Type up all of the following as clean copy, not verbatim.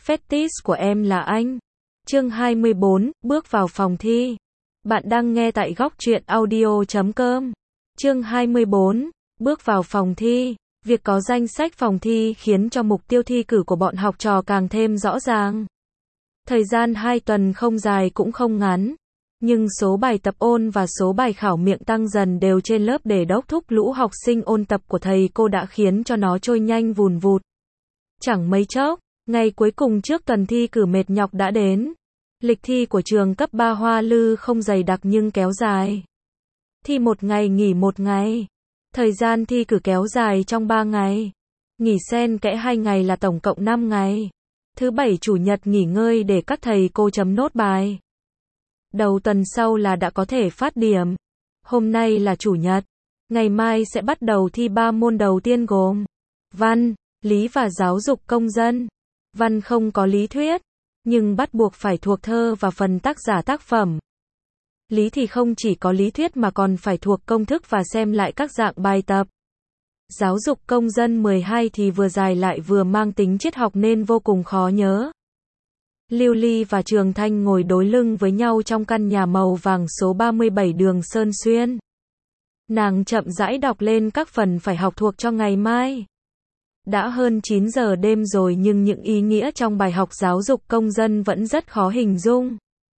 Fetish của em là anh. Chương 24, bước vào phòng thi. Bạn đang nghe tại góc truyện audio.com. Chương 24, bước vào phòng thi. Việc có danh sách phòng thi khiến cho mục tiêu thi cử của bọn học trò càng thêm rõ ràng. Thời gian 2 tuần không dài cũng không ngắn, nhưng số bài tập ôn và số bài khảo miệng tăng dần đều trên lớp để đốc thúc lũ học sinh ôn tập của thầy cô đã khiến cho nó trôi nhanh vùn vụt. Chẳng mấy chốc, ngày cuối cùng trước tuần thi cử mệt nhọc đã đến. Lịch thi của trường cấp 3 Hoa Lư không dày đặc nhưng kéo dài. Thi một ngày nghỉ một ngày. Thời gian thi cử kéo dài trong 3 ngày. Nghỉ xen kẽ 2 ngày là tổng cộng 5 ngày. Thứ Bảy Chủ nhật nghỉ ngơi để các thầy cô chấm nốt bài. Đầu tuần sau là đã có thể phát điểm. Hôm nay là Chủ nhật. Ngày mai sẽ bắt đầu thi 3 môn đầu tiên gồm Văn, Lý và Giáo dục công dân. Văn không có lý thuyết, nhưng bắt buộc phải thuộc thơ và phần tác giả tác phẩm. Lý thì không chỉ có lý thuyết mà còn phải thuộc công thức và xem lại các dạng bài tập. Giáo dục công dân 12 thì vừa dài lại vừa mang tính triết học nên vô cùng khó nhớ. Lưu Ly và Trường Thanh ngồi đối lưng với nhau trong căn nhà màu vàng số 37 đường Sơn Xuyên. Nàng chậm rãi đọc lên các phần phải học thuộc cho ngày mai. Đã hơn 9 giờ đêm rồi nhưng những ý nghĩa trong bài học giáo dục công dân vẫn rất khó hình dung.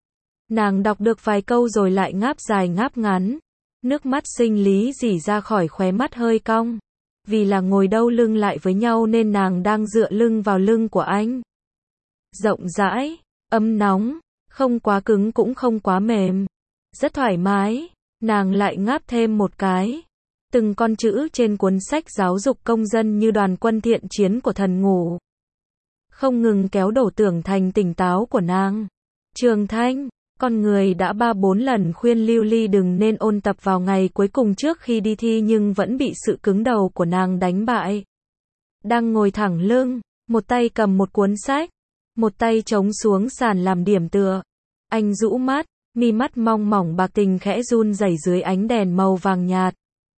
Nàng đọc được vài câu rồi lại ngáp dài ngáp ngắn. Nước mắt sinh lý rỉ ra khỏi khóe mắt hơi cong. Vì là ngồi đâu lưng lại với nhau nên nàng đang dựa lưng vào lưng của anh. Rộng rãi, ấm nóng, không quá cứng cũng không quá mềm. Rất thoải mái, nàng lại ngáp thêm một cái. Từng con chữ trên cuốn sách giáo dục công dân như đoàn quân thiện chiến của thần ngủ. Không ngừng kéo đổ tưởng thành tỉnh táo của nàng. Trường Thanh, con người đã 3-4 lần khuyên Lưu Ly đừng nên ôn tập vào ngày cuối cùng trước khi đi thi nhưng vẫn bị sự cứng đầu của nàng đánh bại. Đang ngồi thẳng lưng, một tay cầm một cuốn sách, một tay chống xuống sàn làm điểm tựa. Anh rũ mắt, mi mắt mong mỏng bạc tình khẽ run rẩy dưới ánh đèn màu vàng nhạt.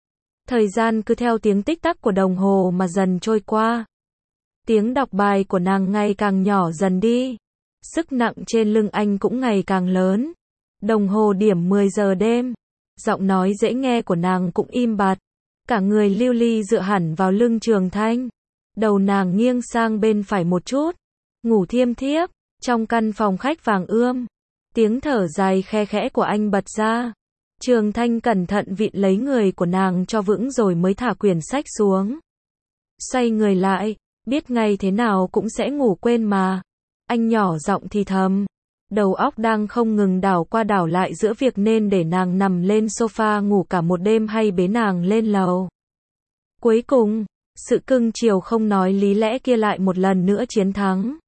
Thời gian cứ theo tiếng tích tắc của đồng hồ mà dần trôi qua. Tiếng đọc bài của nàng ngày càng nhỏ dần đi. Sức nặng trên lưng anh cũng ngày càng lớn. Đồng hồ điểm 10 giờ đêm. Giọng nói dễ nghe của nàng cũng im bặt. Cả người Lưu Ly dựa hẳn vào lưng Trường Thanh. Đầu nàng nghiêng sang bên phải một chút. Ngủ thiêm thiếp. Trong căn phòng khách vàng ươm. Tiếng thở dài khe khẽ của anh bật ra. Trường Thanh cẩn thận vịn lấy người của nàng cho vững rồi mới thả quyển sách xuống. Xoay người lại, biết ngay thế nào cũng sẽ ngủ quên mà. Anh nhỏ giọng thì thầm. Đầu óc đang không ngừng đảo qua đảo lại giữa việc nên để nàng nằm lên sofa ngủ cả một đêm hay bế nàng lên lầu. Cuối cùng, sự cưng chiều không nói lý lẽ kia lại một lần nữa chiến thắng.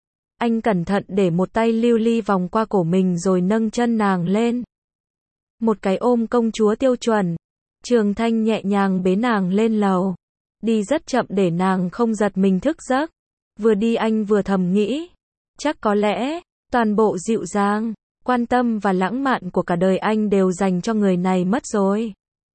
Anh cẩn thận để một tay Lưu Ly vòng qua cổ mình rồi nâng chân nàng lên. Một cái ôm công chúa tiêu chuẩn. Trường Thanh nhẹ nhàng bế nàng lên lầu. Đi rất chậm để nàng không giật mình thức giấc. Vừa đi anh vừa thầm nghĩ. Chắc có lẽ, toàn bộ dịu dàng, quan tâm và lãng mạn của cả đời anh đều dành cho người này mất rồi.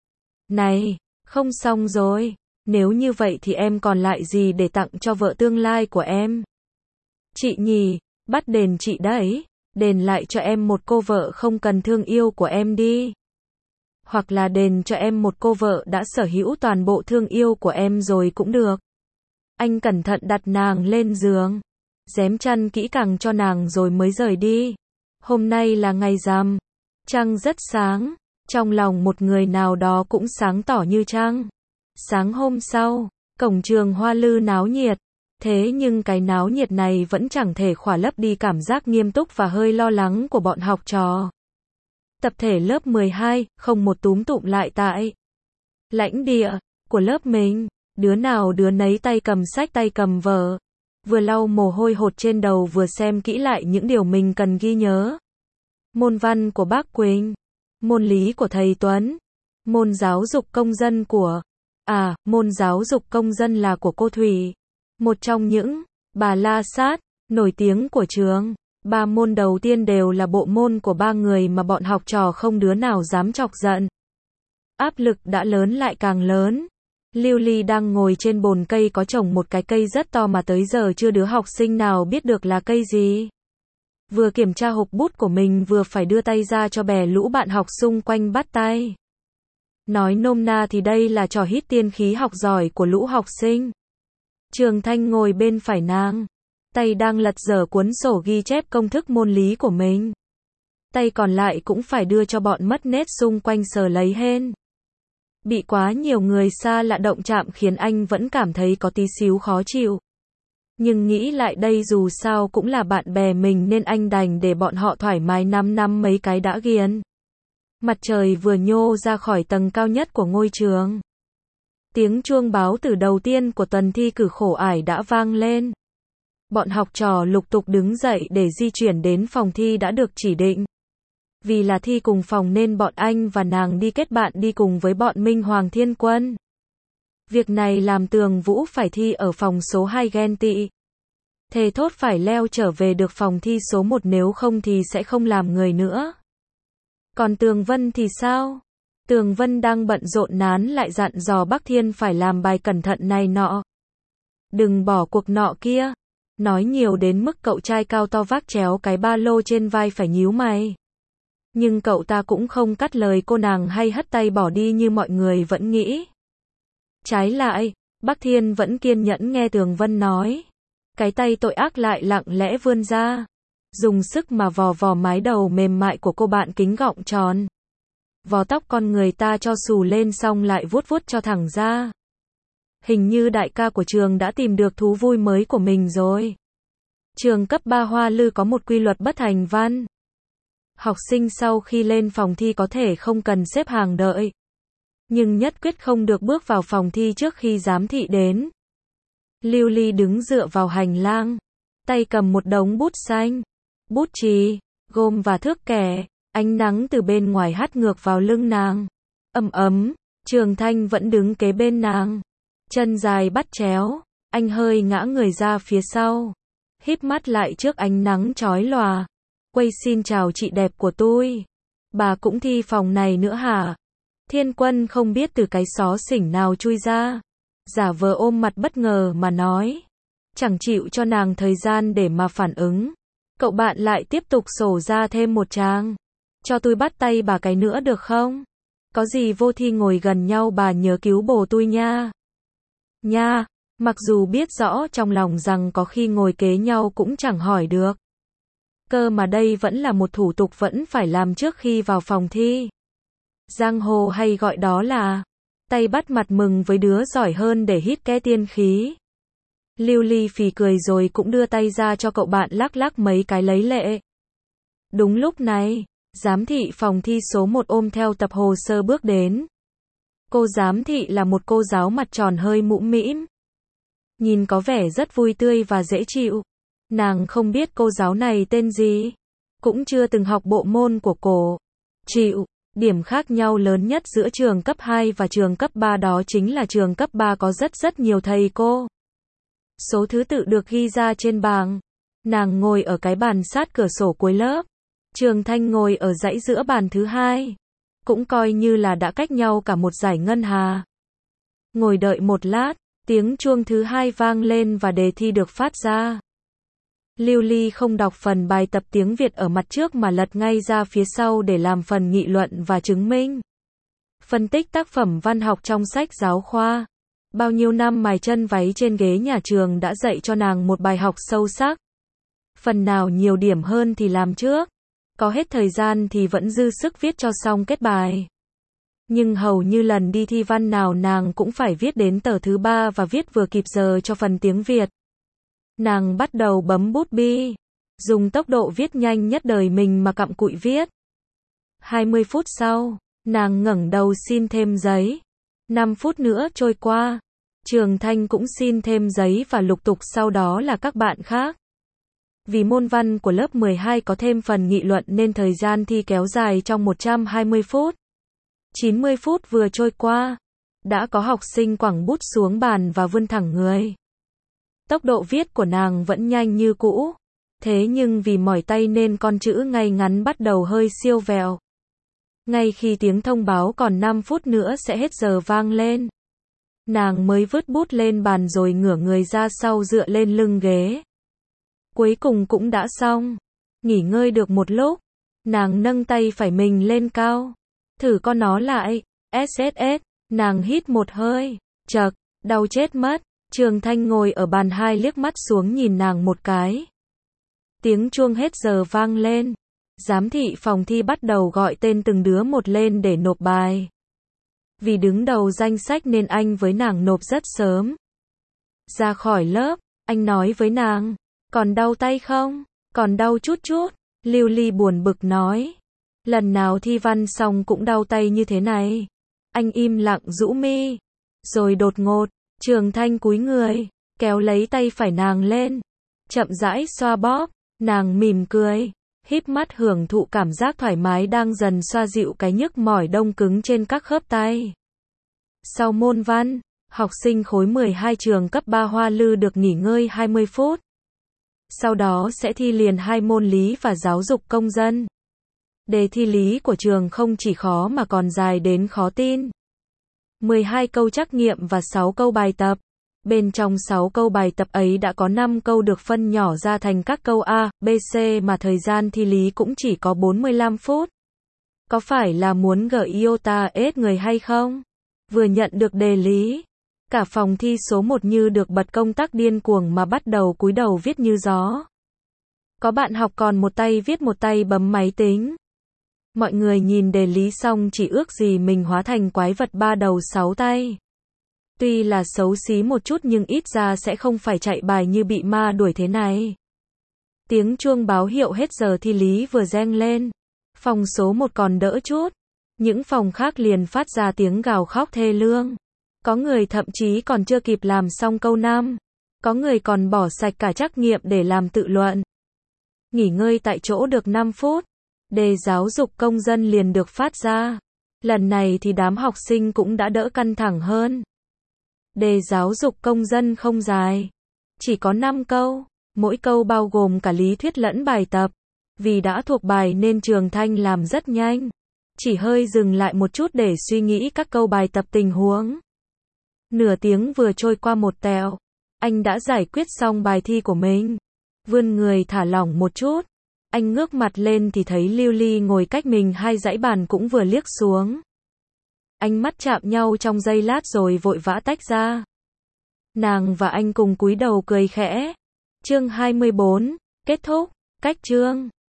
Này, không xong rồi. Nếu như vậy thì em còn lại gì để tặng cho vợ tương lai của em? Chị nhỉ, bắt đền chị đấy. Đền lại cho em một cô vợ không cần thương yêu của em đi. Hoặc là đền cho em một cô vợ đã sở hữu toàn bộ thương yêu của em rồi cũng được. Anh cẩn thận đặt nàng lên giường. Rém chăn kỹ càng cho nàng rồi mới rời đi. Hôm nay là ngày rằm. Trăng rất sáng. Trong lòng một người nào đó cũng sáng tỏ như trăng. Sáng hôm sau, cổng trường Hoa Lư náo nhiệt. Thế nhưng cái náo nhiệt này vẫn chẳng thể khỏa lấp đi cảm giác nghiêm túc và hơi lo lắng của bọn học trò. Tập thể lớp 12, không một túm tụm lại tại lãnh địa của lớp mình. Đứa nào đứa nấy tay cầm sách tay cầm vở. Vừa lau mồ hôi hột trên đầu vừa xem kỹ lại những điều mình cần ghi nhớ. Môn văn của bác Quỳnh. Môn lý của thầy Tuấn. Môn giáo dục công dân của... môn giáo dục công dân là của cô Thủy. Một trong những bà la sát nổi tiếng của trường. 3 môn đầu tiên đều là bộ môn của 3 người mà bọn học trò không đứa nào dám chọc giận. Áp lực đã lớn lại càng lớn. Lưu Ly đang ngồi trên bồn cây có trồng một cái cây rất to mà tới giờ chưa đứa học sinh nào biết được là cây gì. Vừa kiểm tra hộp bút của mình vừa phải đưa tay ra cho bè lũ bạn học xung quanh bắt tay. Nói nôm na thì đây là trò hít tiên khí học giỏi của lũ học sinh. Trường Thanh ngồi bên phải nàng, tay đang lật dở cuốn sổ ghi chép công thức môn lý của mình. Tay còn lại cũng phải đưa cho bọn mất nết xung quanh sờ lấy hên. Bị quá nhiều người xa lạ động chạm khiến anh vẫn cảm thấy có tí xíu khó chịu. Nhưng nghĩ lại đây dù sao cũng là bạn bè mình nên anh đành để bọn họ thoải mái nắm mấy cái đã ghiền. Mặt trời vừa nhô ra khỏi tầng cao nhất của ngôi trường. Tiếng chuông báo từ đầu tiên của tuần thi cử khổ ải đã vang lên. Bọn học trò lục tục đứng dậy để di chuyển đến phòng thi đã được chỉ định. Vì là thi cùng phòng nên bọn anh và nàng đi kết bạn đi cùng với bọn Minh Hoàng Thiên Quân. Việc này làm Tường Vũ phải thi ở phòng số 2 ghen tị. Thề thốt phải leo trở về được phòng thi số 1 nếu không thì sẽ không làm người nữa. Còn Tường Vân thì sao? Tường Vân đang bận rộn nán lại dặn dò Bắc Thiên phải làm bài cẩn thận này nọ. Đừng bỏ cuộc nọ kia. Nói nhiều đến mức cậu trai cao to vác chéo cái ba lô trên vai phải nhíu mày. Nhưng cậu ta cũng không cắt lời cô nàng hay hất tay bỏ đi như mọi người vẫn nghĩ. Trái lại, Bắc Thiên vẫn kiên nhẫn nghe Tường Vân nói. Cái tay tội ác lại lặng lẽ vươn ra. Dùng sức mà vò vò mái đầu mềm mại của cô bạn kính gọng tròn. Vò tóc con người ta cho xù lên xong lại vuốt vuốt cho thẳng ra. Hình như đại ca của trường đã tìm được thú vui mới của mình rồi. Trường cấp 3 Hoa Lư có một quy luật bất thành văn. Học sinh sau khi lên phòng thi có thể không cần xếp hàng đợi. Nhưng nhất quyết không được bước vào phòng thi trước khi giám thị đến. Lưu Ly đứng dựa vào hành lang. Tay cầm một đống bút xanh. Bút chì, gôm và thước kẻ. Ánh nắng từ bên ngoài hắt ngược vào lưng nàng. Ấm ấm, Trường Thanh vẫn đứng kế bên nàng. Chân dài bắt chéo, anh hơi ngã người ra phía sau. Híp mắt lại trước ánh nắng chói lòa. Quay xin chào chị đẹp của tôi. Bà cũng thi phòng này nữa hả? Thiên Quân không biết từ cái xó xỉnh nào chui ra. Giả vờ ôm mặt bất ngờ mà nói. Chẳng chịu cho nàng thời gian để mà phản ứng. Cậu bạn lại tiếp tục sổ ra thêm một trang. Cho tôi bắt tay bà cái nữa được không? Có gì vô thi ngồi gần nhau bà nhớ cứu bồ tôi nha. Nha, mặc dù biết rõ trong lòng rằng có khi ngồi kế nhau cũng chẳng hỏi được. Cơ mà đây vẫn là một thủ tục vẫn phải làm trước khi vào phòng thi. Giang hồ hay gọi đó là tay bắt mặt mừng với đứa giỏi hơn để hít ke tiên khí. Lưu Ly phì cười rồi cũng đưa tay ra cho cậu bạn lắc lắc mấy cái lấy lệ. Đúng lúc này, giám thị phòng thi số 1 ôm theo tập hồ sơ bước đến. Cô giám thị là một cô giáo mặt tròn hơi mũm mĩm. Nhìn có vẻ rất vui tươi và dễ chịu. Nàng không biết cô giáo này tên gì. Cũng chưa từng học bộ môn của cổ. Chịu, điểm khác nhau lớn nhất giữa trường cấp 2 và trường cấp 3 đó chính là trường cấp 3 có rất nhiều thầy cô. Số thứ tự được ghi ra trên bảng. Nàng ngồi ở cái bàn sát cửa sổ cuối lớp. Trường Thanh ngồi ở dãy giữa bàn thứ 2. Cũng coi như là đã cách nhau cả một dải ngân hà. Ngồi đợi một lát, tiếng chuông thứ 2 vang lên và đề thi được phát ra. Lưu Ly không đọc phần bài tập tiếng Việt ở mặt trước mà lật ngay ra phía sau để làm phần nghị luận và chứng minh. Phân tích tác phẩm văn học trong sách giáo khoa. Bao nhiêu năm mài chân váy trên ghế nhà trường đã dạy cho nàng một bài học sâu sắc. Phần nào nhiều điểm hơn thì làm trước. Có hết thời gian thì vẫn dư sức viết cho xong kết bài. Nhưng hầu như lần đi thi văn nào nàng cũng phải viết đến tờ thứ 3 và viết vừa kịp giờ cho phần tiếng Việt. Nàng bắt đầu bấm bút bi, dùng tốc độ viết nhanh nhất đời mình mà cặm cụi viết. 20 phút sau, nàng ngẩng đầu xin thêm giấy. 5 phút nữa trôi qua, Trường Thanh cũng xin thêm giấy và lục tục sau đó là các bạn khác. Vì môn văn của lớp 12 có thêm phần nghị luận nên thời gian thi kéo dài trong 120 phút. 90 phút vừa trôi qua, đã có học sinh quẳng bút xuống bàn và vươn thẳng người. Tốc độ viết của nàng vẫn nhanh như cũ, thế nhưng vì mỏi tay nên con chữ ngay ngắn bắt đầu hơi siêu vẹo. Ngay khi tiếng thông báo còn 5 phút nữa sẽ hết giờ vang lên, nàng mới vứt bút lên bàn rồi ngửa người ra sau dựa lên lưng ghế. Cuối cùng cũng đã xong. Nghỉ ngơi được một lúc, nàng nâng tay phải mình lên cao. Thử con nó lại. SSS, nàng hít một hơi. Chậc, đau chết mất. Trường Thanh ngồi ở bàn 2 liếc mắt xuống nhìn nàng một cái. Tiếng chuông hết giờ vang lên. Giám thị phòng thi bắt đầu gọi tên từng đứa một lên để nộp bài. Vì đứng đầu danh sách nên anh với nàng nộp rất sớm. Ra khỏi lớp, anh nói với nàng, còn đau tay không? Còn đau chút chút. Lưu Ly buồn bực nói. Lần nào thi văn xong cũng đau tay như thế này. Anh im lặng rũ mi. Rồi đột ngột, Trường Thanh cúi người, kéo lấy tay phải nàng lên. Chậm rãi xoa bóp, nàng mỉm cười. Híp mắt hưởng thụ cảm giác thoải mái đang dần xoa dịu cái nhức mỏi đông cứng trên các khớp tay. Sau môn văn, học sinh khối 12 trường cấp 3 Hoa Lư được nghỉ ngơi 20 phút. Sau đó sẽ thi liền 2 môn lý và giáo dục công dân. Đề thi lý của trường không chỉ khó mà còn dài đến khó tin. 12 câu trắc nghiệm và 6 câu bài tập. Bên trong 6 câu bài tập ấy đã có 5 câu được phân nhỏ ra thành các câu A, B, C mà thời gian thi lý cũng chỉ có 45 phút. Có phải là muốn gợi iota ết người hay không? Vừa nhận được đề lý, cả phòng thi số 1 như được bật công tắc điên cuồng mà bắt đầu cúi đầu viết như gió. Có bạn học còn một tay viết một tay bấm máy tính. Mọi người nhìn đề lý xong chỉ ước gì mình hóa thành quái vật 3 đầu 6 tay. Tuy là xấu xí một chút nhưng ít ra sẽ không phải chạy bài như bị ma đuổi thế này. Tiếng chuông báo hiệu hết giờ thi lý vừa reng lên. Phòng số 1 còn đỡ chút. Những phòng khác liền phát ra tiếng gào khóc thê lương. Có người thậm chí còn chưa kịp làm xong câu 5. Có người còn bỏ sạch cả trắc nghiệm để làm tự luận. Nghỉ ngơi tại chỗ được 5 phút. Đề giáo dục công dân liền được phát ra. Lần này thì đám học sinh cũng đã đỡ căng thẳng hơn. Đề giáo dục công dân không dài. Chỉ có 5 câu. Mỗi câu bao gồm cả lý thuyết lẫn bài tập. Vì đã thuộc bài nên Trường Thanh làm rất nhanh. Chỉ hơi dừng lại một chút để suy nghĩ các câu bài tập tình huống. Nửa tiếng vừa trôi qua một tẹo. Anh đã giải quyết xong bài thi của mình. Vươn người thả lỏng một chút. Anh ngước mặt lên thì thấy Lưu Ly ngồi cách mình 2 dãy bàn cũng vừa liếc xuống. Ánh mắt chạm nhau trong giây lát rồi vội vã tách ra. Nàng và anh cùng cúi đầu cười khẽ. Chương 24, kết thúc, cách chương.